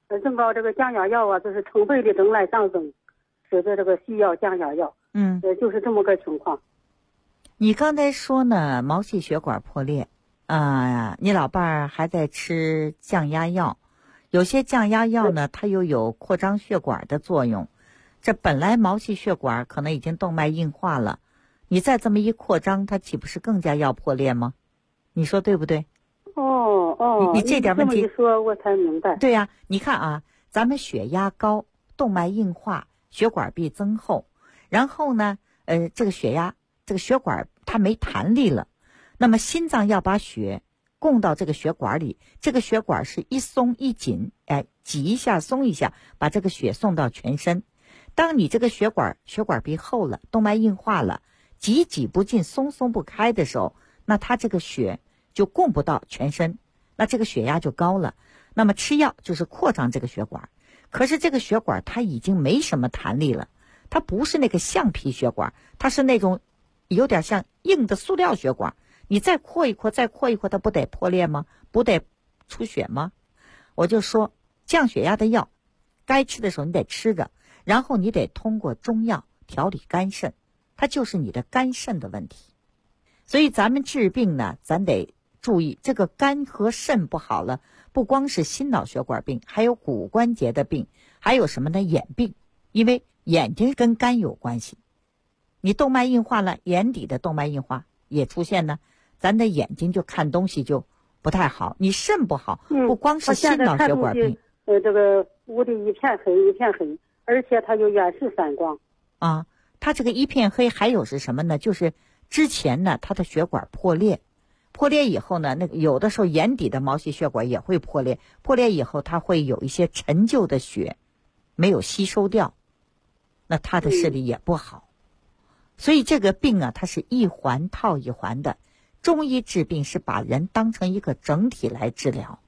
正搞这个降压药啊，就是成倍的正来上升，使得这个需要降压药。就是这么个情况。 你刚才说呢，毛细血管破裂你老伴儿还在吃降压药，有些降压药呢，它又有扩张血管的作用。这本来毛细血管可能已经动脉硬化了，你再这么一扩张，它岂不是更加要破裂吗？你说对不对？你这点问题这么一说我才明白。 对呀，你看啊，咱们血压高，动脉硬化，血管壁增厚，然后呢，这个血管它没弹力了，那么心脏要把血供到这个血管里，这个血管是一松一紧，挤一下松一下，把这个血送到全身。当你这个血管壁厚了，动脉硬化了，挤不进，松不开的时候，那它这个血就供不到全身，那这个血压就高了。那么吃药就是扩张这个血管，可是这个血管它已经没什么弹力了，它不是那个橡皮血管，它是那种有点像硬的塑料血管，你再扩一扩，它不得破裂吗？不得出血吗？我就说降血压的药该吃的时候你得吃着，然后你得通过中药调理肝肾，它就是你的肝肾的问题。所以咱们治病呢，咱得注意这个肝和肾不好了，不光是心脑血管病，还有骨关节的病，还有什么呢？眼病，因为眼睛跟肝有关系。你动脉硬化了，眼底的动脉硬化也出现呢，咱的眼睛就看东西就不太好。你肾不好，不光是心脑血管病， 这个屋里一片黑，而且它有远视散光啊。它这个一片黑还有是什么呢？就是之前呢，它的血管破裂以后呢，那个有的时候眼底的毛细血管也会破裂以后，它会有一些陈旧的血没有吸收掉，那它的视力也不好。所以这个病啊，它是一环套一环的。中医治病是把人当成一个整体来治疗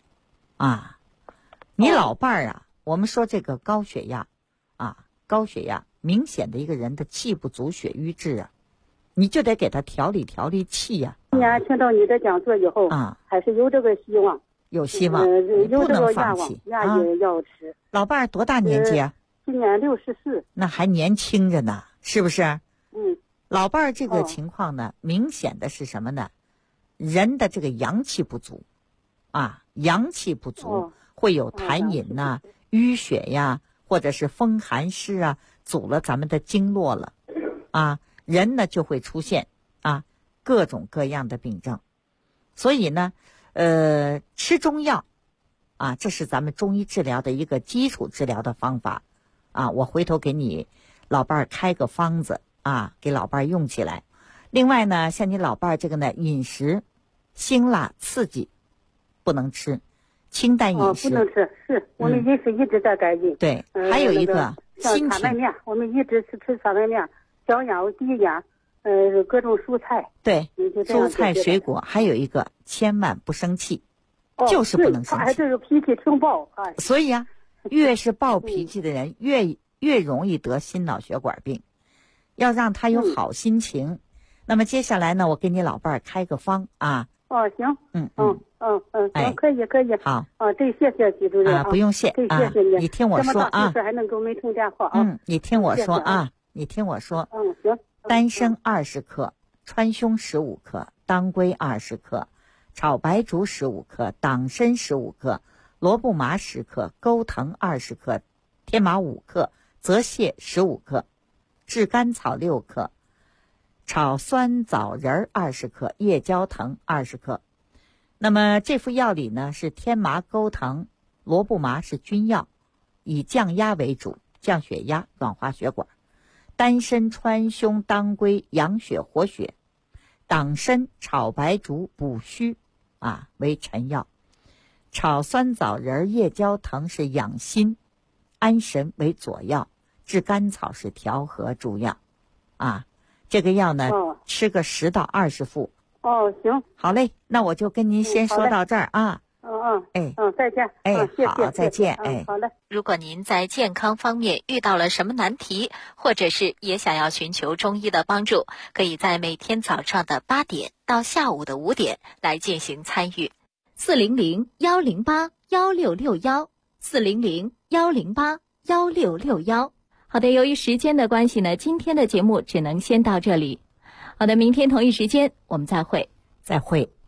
你老伴儿啊，我们说这个高血压明显的一个人的气不足，血瘀滞你就得给他调理气今年听到你的讲座以后还是有这个希望， 有希望， 有这个放弃牙也要吃。 老伴儿多大年纪啊？ 今年64， 那还年轻着呢，是不是？老伴儿这个情况呢，明显的是什么呢？人的这个阳气不足阳气不足会有痰饮淤血呀，或者是风寒湿阻了咱们的经络了人呢就会出现各种各样的病症。所以呢吃中药这是咱们中医治疗的一个基础治疗的方法我回头给你老伴儿开个方子给老伴儿用起来。另外呢，像你老伴儿这个呢，饮食辛辣刺激不能吃，清淡饮食不能吃，是我们饮食一直在改进。 对，还有一个心情， 面，我们一直吃荞麦面，小羊、低羊，各种蔬菜。 对，蔬菜水果，还有一个千万不生气，就是不能生气。 这个脾气挺暴所以越是暴脾气的人，越容易得心脑血管病。要让他有好心情。那么接下来呢，我给你老伴儿开个方行。 哎， 可以。 好。 对，谢谢徐主任不用谢。 对，谢谢你。 你听我说还能给我们通电话你听我说行。 丹参20克，川芎15克，当归20克，炒白术15克，党参15克，萝卜麻10克，钩藤20克，天麻5克，泽泻15克，炙甘草6克，炒酸枣仁20克，夜交藤20克。那么这副药里呢，是天麻、钩藤、萝卜麻是君药，以降压为主，降血压，软化血管。丹参、川芎、当归养血活血，党参、炒白术补虚为臣药，炒酸枣仁、夜交藤是养心安神为佐药，炙甘草是调和诸药这个药呢吃个10到20副。 行， 好嘞，那我就跟您先说到这儿再见。谢谢， 好，再见。 好嘞。 如果您在健康方面遇到了什么难题，或者是也想要寻求中医的帮助，可以在每天早上的8点到下午的5点来进行参与。400-108-1661 400-108-1661。好的，由于时间的关系呢，今天的节目只能先到这里。好的，明天同一时间我们再会。 再会。